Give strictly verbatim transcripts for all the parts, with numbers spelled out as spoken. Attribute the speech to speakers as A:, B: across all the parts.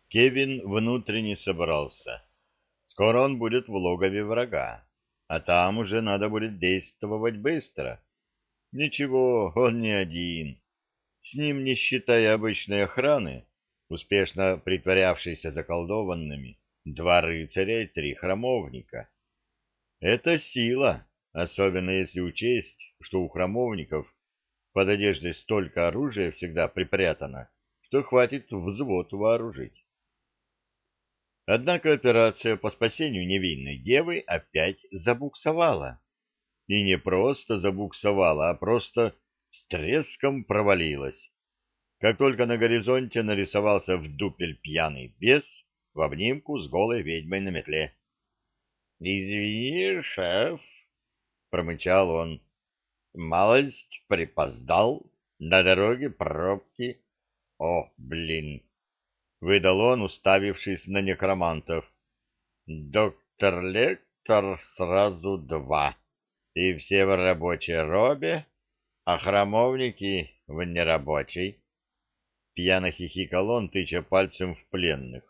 A: Кевин внутренне собрался. Скоро он будет в логове врага, а там уже надо будет действовать быстро. Ничего, он не один. С ним, не считая обычной охраны, успешно притворявшейся заколдованными, два рыцаря и три храмовника. Это сила, особенно если учесть, что у храмовников под одеждой столько оружия всегда припрятано, что хватит взвод вооружить. Однако операция по спасению невинной девы опять забуксовала. И не просто забуксовала, а просто с треском провалилась. Как только на горизонте нарисовался в дупель пьяный бес в обнимку с голой ведьмой на метле. — Извини, шеф, — промычал он, — малость припоздал, на дороге пробки. — О, блин! — выдал он, уставившись на некромантов. Доктор Лектор сразу два, и все в рабочей робе, а храмовники в нерабочей. Пьяно хихикал он, тыча пальцем в пленных.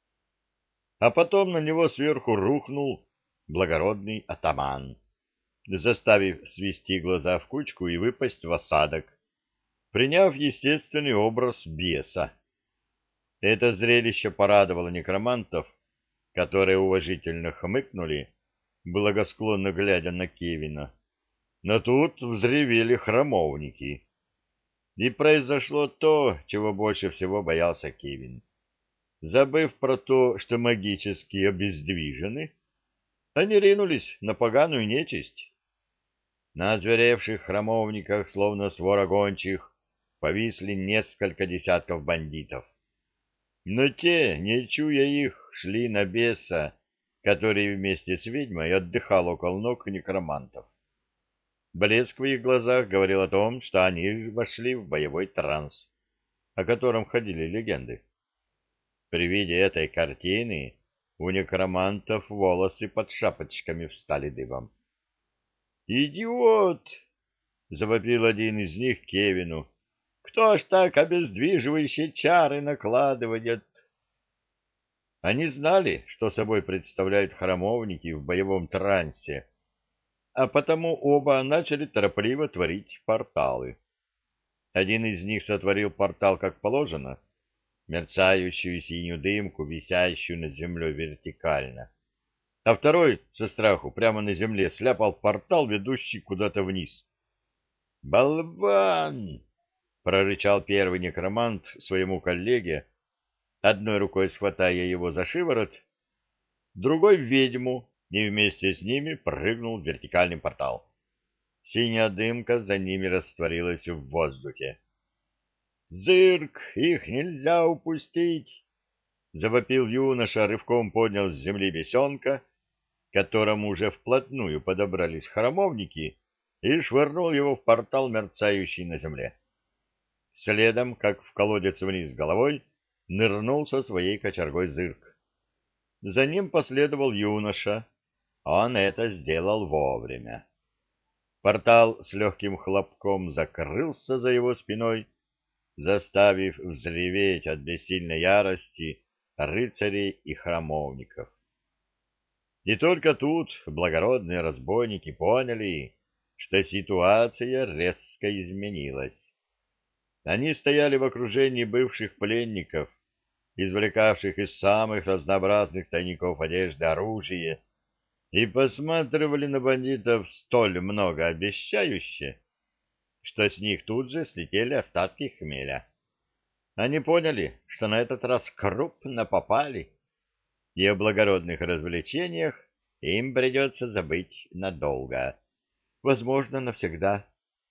A: А потом на него сверху рухнул благородный атаман, заставив свести глаза в кучку и выпасть в осадок, приняв естественный образ беса. Это зрелище порадовало некромантов, которые уважительно хмыкнули, благосклонно глядя на Кевина. Но тут взревели храмовники. И произошло то, чего больше всего боялся Кевин. Забыв про то, что магически обездвижены, они ринулись на поганую нечисть. На озверевших храмовниках, словно свора гончих, повисли несколько десятков бандитов. Но те, не чуя их, шли на беса, который вместе с ведьмой отдыхал около ног некромантов. Блеск в их глазах говорил о том, что они вошли в боевой транс, о котором ходили легенды. При виде этой картины у некромантов волосы под шапочками встали дыбом. «Идиот!» — завопил один из них Кевину. «Кто ж так обездвиживающие чары накладывает?» Они знали, что собой представляют храмовники в боевом трансе, а потому оба начали торопливо творить порталы. Один из них сотворил портал как положено, мерцающую синюю дымку, висящую над землей вертикально, а второй, со страху, прямо на земле сляпал портал, ведущий куда-то вниз. «Болван!» — прорычал первый некромант своему коллеге, одной рукой схватая его за шиворот, другой — ведьму, и вместе с ними прыгнул в вертикальный портал. Синяя дымка за ними растворилась в воздухе. «Зырк! Их нельзя упустить!» — завопил юноша, рывком поднял с земли бесенка, к которому уже вплотную подобрались храмовники, и швырнул его в портал, мерцающий на земле. Следом, как в колодец вниз головой, нырнул со своей кочергой Зырк. За ним последовал юноша. Он это сделал вовремя. Портал с легким хлопком закрылся за его спиной, заставив взреветь от бессильной ярости рыцарей и храмовников. И только тут благородные разбойники поняли, что ситуация резко изменилась. Они стояли в окружении бывших пленников, извлекавших из самых разнообразных тайников одежды оружие, и посматривали на бандитов столь многообещающе, что с них тут же слетели остатки хмеля. Они поняли, что на этот раз крупно попали, и о благородных развлечениях им придется забыть надолго, возможно, навсегда.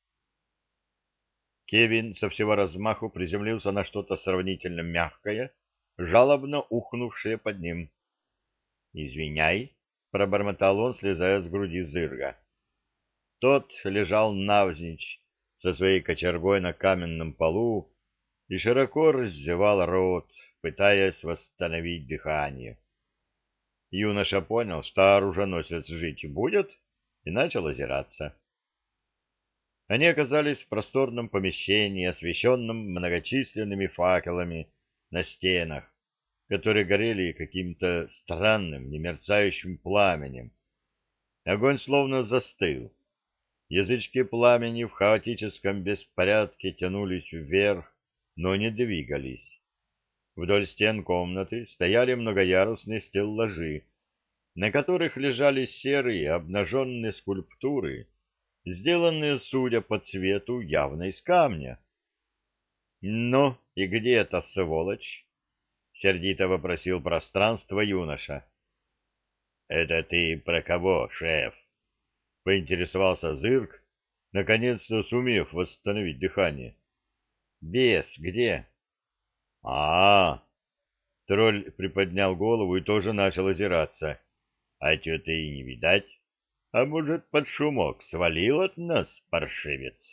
A: Кевин со всего размаху приземлился на что-то сравнительно мягкое, жалобно ухнувшее под ним. «Извиняй», — пробормотал он, слезая с груди Зырга. Тот лежал навзничь со своей кочергой на каменном полу и широко раздевал рот, пытаясь восстановить дыхание. Юноша понял, что оруженосец жить будет, и начал озираться. Они оказались в просторном помещении, освещенном многочисленными факелами на стенах, которые горели каким-то странным, немерцающим пламенем. Огонь словно застыл. Язычки пламени в хаотическом беспорядке тянулись вверх, но не двигались. Вдоль стен комнаты стояли многоярусные стеллажи, на которых лежали серые обнаженные скульптуры, сделанные, судя по цвету, явно из камня. — Ну, и где эта сволочь? — сердито вопросил пространство юноша. — Это ты про кого, шеф? — поинтересовался Зырк, наконец-то сумев восстановить дыхание. — Бес где? — А-а-а! Тролль приподнял голову и тоже начал озираться. — А чё-то и не видать. А может, под шумок свалил от нас паршивец?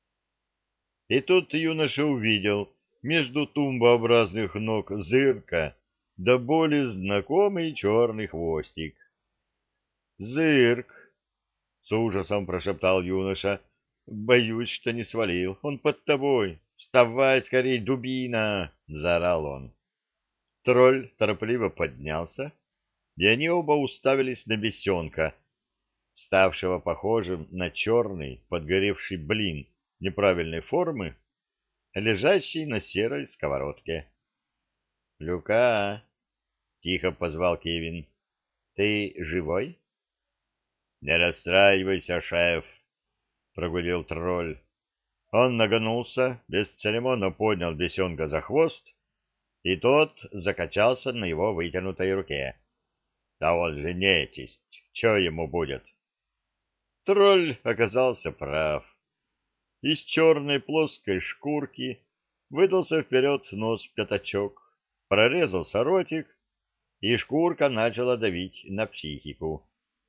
A: И тут юноша увидел между тумбообразных ног Зырка до боли знакомый черный хвостик. — Зырк! — с ужасом прошептал юноша. — Боюсь, что не свалил. Он под тобой. — Вставай скорей, дубина! — заорал он. Тролль торопливо поднялся, и они оба уставились на бесенка, ставшего похожим на черный подгоревший блин неправильной формы, лежащий на серой сковородке. — Люка! — тихо позвал Кевин. — Ты живой? — Не расстраивайся, шеф! — прогудел тролль. Он нагнулся, бесцеремонно поднял бесенка за хвост, и тот закачался на его вытянутой руке. — Да он же нечисть! Че ему будет? Тролль оказался прав. Из черной плоской шкурки выдался вперед нос-пятачок, прорезался ротик, и шкурка начала давить на психику.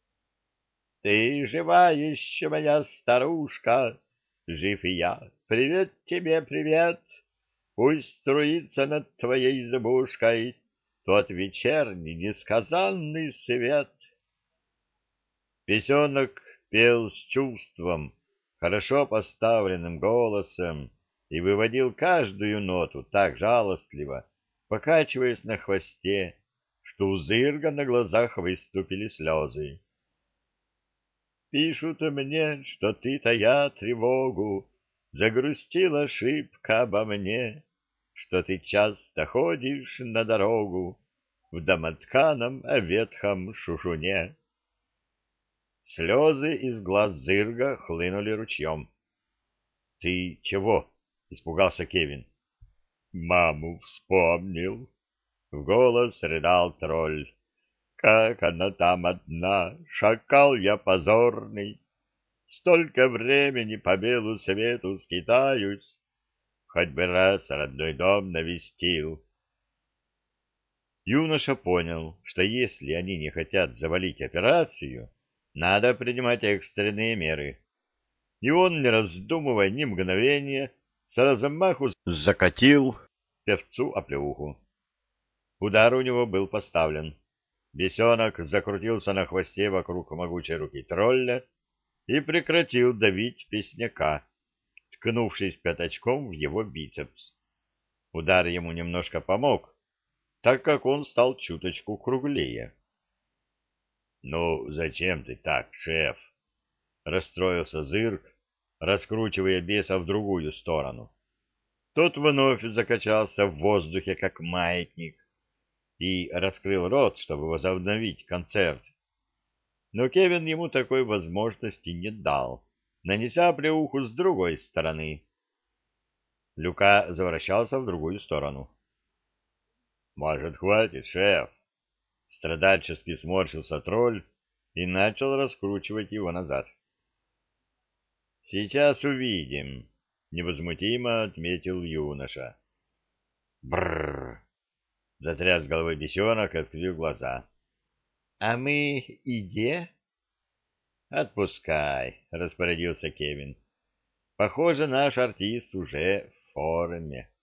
A: — Ты жива еще, моя старушка? Жив и я. Привет тебе, привет! Пусть струится над твоей избушкой тот вечерний несказанный свет. Песенок пел с чувством, хорошо поставленным голосом, и выводил каждую ноту так жалостливо, покачиваясь на хвосте, что у Зырга на глазах выступили слезы. Пишут мне, что ты, тая тревогу, загрустила шибко обо мне, что ты часто ходишь на дорогу в домотканом ветхом шушуне. Слезы из глаз Зырга хлынули ручьем. — Ты чего? — испугался Кевин. — Маму вспомнил. В голос рыдал тролль. Как она там одна, шакал я позорный. Столько времени по белу свету скитаюсь, хоть бы раз родной дом навестил. Юноша понял, что если они не хотят завалить операцию, надо принимать экстренные меры. И он, не раздумывая ни мгновения, с размаху закатил певцу оплеуху. Удар у него был поставлен. Бесенок закрутился на хвосте вокруг могучей руки тролля и прекратил давить песняка, ткнувшись пятачком в его бицепс. Удар ему немножко помог, так как он стал чуточку круглее. — Ну, зачем ты так, шеф? — расстроился Зырк, раскручивая беса в другую сторону. Тот вновь закачался в воздухе, как маятник, и раскрыл рот, чтобы возобновить концерт. Но Кевин ему такой возможности не дал, нанеся оплеуху с другой стороны. Люка завращался в другую сторону. — Может, хватит, шеф? — страдальчески сморщился тролль и начал раскручивать его назад. — Сейчас увидим, — невозмутимо отметил юноша. — Бррр! — затряс головой бесенок, открыл глаза. — А мы иде? — Отпускай, — распорядился Кевин. — Похоже, наш артист уже в форме.